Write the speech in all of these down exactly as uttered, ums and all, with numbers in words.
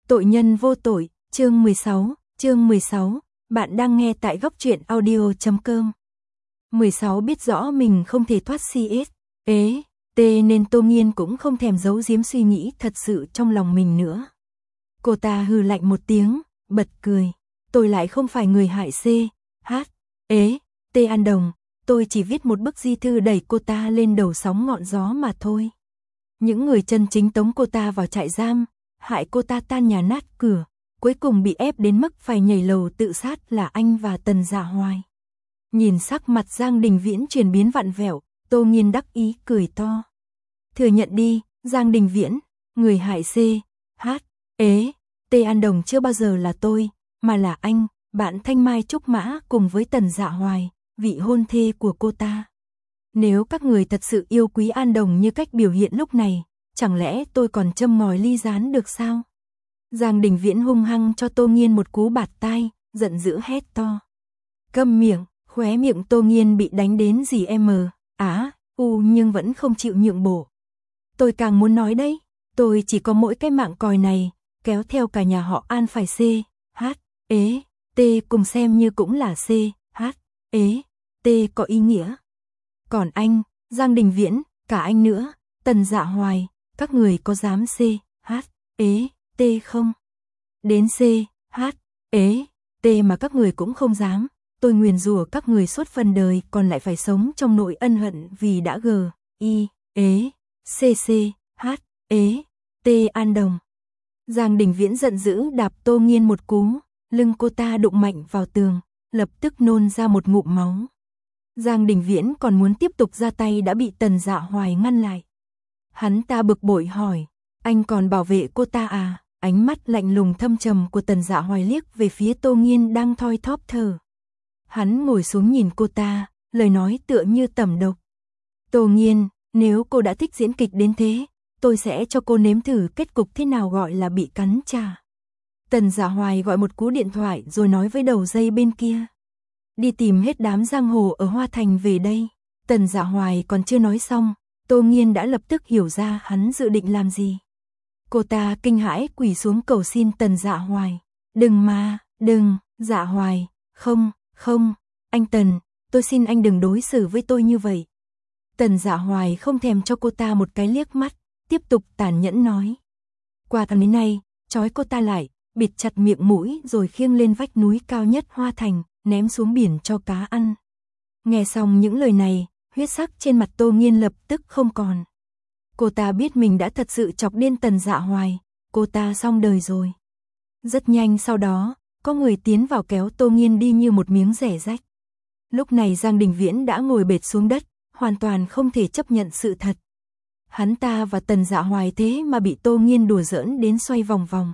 Tội nhân vô tội, chương mười sáu, chương mười sáu, bạn đang nghe tại góc truyện audio chấm com. mười sáu biết rõ mình không thể thoát xê ét, ế, T nên Tô Nghiên cũng không thèm giấu giếm suy nghĩ thật sự trong lòng mình nữa. Cô ta hừ lạnh một tiếng, bật cười. Tôi lại không phải người hại C, H, ế, T An Đồng, tôi chỉ viết một bức di thư đẩy cô ta lên đầu sóng ngọn gió mà thôi. Những người chân chính tống cô ta vào trại giam, hại cô ta tan nhà nát cửa, cuối cùng bị ép đến mức phải nhảy lầu tự sát là anh và Tần Dạ Hoài. Nhìn sắc mặt Giang Đình Viễn chuyển biến vặn vẹo, Tô Nghiên đắc ý cười to. Thừa nhận đi, Giang Đình Viễn, người hại C, H, ế, T An Đồng chưa bao giờ là tôi, mà là anh, bạn Thanh Mai Trúc Mã cùng với Tần Dạ Hoài, vị hôn thê của cô ta. Nếu các người thật sự yêu quý An Đồng như cách biểu hiện lúc này, chẳng lẽ tôi còn châm ngòi ly gián được sao? Giang Đình Viễn hung hăng cho Tô Nghiên một cú bạt tai, giận dữ hét to. Câm miệng, khóe miệng Tô Nghiên bị đánh đến gì em á, u nhưng vẫn không chịu nhượng bộ. Tôi càng muốn nói đấy, tôi chỉ có mỗi cái mạng còi này, kéo theo cả nhà họ An phải C, H, ế, T cùng xem như cũng là C, H, ế, T có ý nghĩa. Còn anh, Giang Đình Viễn, cả anh nữa, Tần Dạ Hoài, các người có dám C, H, ế, T không? Đến C, H, ế, T mà các người cũng không dám, tôi nguyền rủa các người suốt phần đời còn lại phải sống trong nỗi ân hận vì đã G, I, ế, C C, H, ế, T An Đồng. Giang Đình Viễn giận dữ đạp Tô Nghiên một cú, lưng cô ta đụng mạnh vào tường, lập tức nôn ra một ngụm máu. Giang Đình Viễn còn muốn tiếp tục ra tay đã bị Tần Dạ Hoài ngăn lại. Hắn ta bực bội hỏi, anh còn bảo vệ cô ta à? Ánh mắt lạnh lùng thâm trầm của Tần Dạ Hoài liếc về phía Tô Nghiên đang thoi thóp thở. Hắn ngồi xuống nhìn cô ta, lời nói tựa như tẩm độc. Tô Nghiên, nếu cô đã thích diễn kịch đến thế, tôi sẽ cho cô nếm thử kết cục thế nào gọi là bị cắn trả. Tần Dạ Hoài gọi một cú điện thoại rồi nói với đầu dây bên kia. Đi tìm hết đám giang hồ ở Hoa Thành về đây. Tần Dạ Hoài còn chưa nói xong, Tô Nghiên đã lập tức hiểu ra hắn dự định làm gì. Cô ta kinh hãi quỳ xuống cầu xin Tần Dạ Hoài. Đừng mà, đừng, Dạ Hoài, không, không, anh Tần, tôi xin anh đừng đối xử với tôi như vậy. Tần Dạ Hoài không thèm cho cô ta một cái liếc mắt, tiếp tục tàn nhẫn nói. Qua tháng đến nay, trói cô ta lại, bịt chặt miệng mũi rồi khiêng lên vách núi cao nhất Hoa Thành, ném xuống biển cho cá ăn. Nghe xong những lời này, huyết sắc trên mặt Tô Nghiên lập tức không còn. Cô ta biết mình đã thật sự chọc điên Tần Dạ Hoài, cô ta xong đời rồi. Rất nhanh sau đó, có người tiến vào kéo Tô Nghiên đi như một miếng rẻ rách. Lúc này Giang Đình Viễn đã ngồi bệt xuống đất, hoàn toàn không thể chấp nhận sự thật. Hắn ta và Tần Dạ Hoài thế mà bị Tô Nghiên đùa giỡn đến xoay vòng vòng.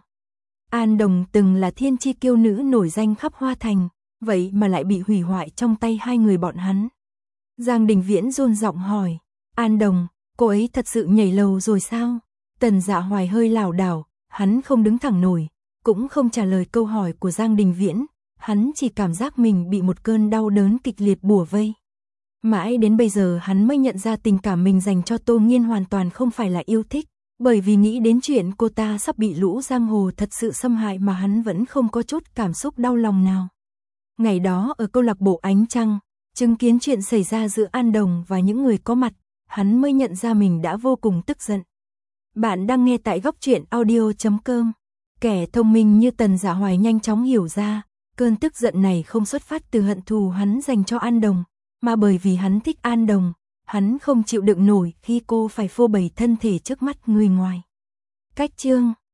An Đồng từng là thiên chi kiêu nữ nổi danh khắp Hoa Thành, vậy mà lại bị hủy hoại trong tay hai người bọn hắn. Giang Đình Viễn run giọng hỏi, An Đồng, cô ấy thật sự nhảy lầu rồi sao? Tần Dạ Hoài hơi lảo đảo, hắn không đứng thẳng nổi, cũng không trả lời câu hỏi của Giang Đình Viễn, hắn chỉ cảm giác mình bị một cơn đau đớn kịch liệt bủa vây. Mãi đến bây giờ hắn mới nhận ra tình cảm mình dành cho Tô Nghiên hoàn toàn không phải là yêu thích, bởi vì nghĩ đến chuyện cô ta sắp bị lũ giang hồ thật sự xâm hại mà hắn vẫn không có chút cảm xúc đau lòng nào. Ngày đó ở câu lạc bộ Ánh Trăng, chứng kiến chuyện xảy ra giữa An Đồng và những người có mặt, hắn mới nhận ra mình đã vô cùng tức giận. Bạn đang nghe tại góc truyện audio chấm com. Kẻ thông minh như Tần Dạ Hoài nhanh chóng hiểu ra, cơn tức giận này không xuất phát từ hận thù hắn dành cho An Đồng, mà bởi vì hắn thích An Đồng, hắn không chịu đựng nổi khi cô phải phô bày thân thể trước mắt người ngoài. Cách chương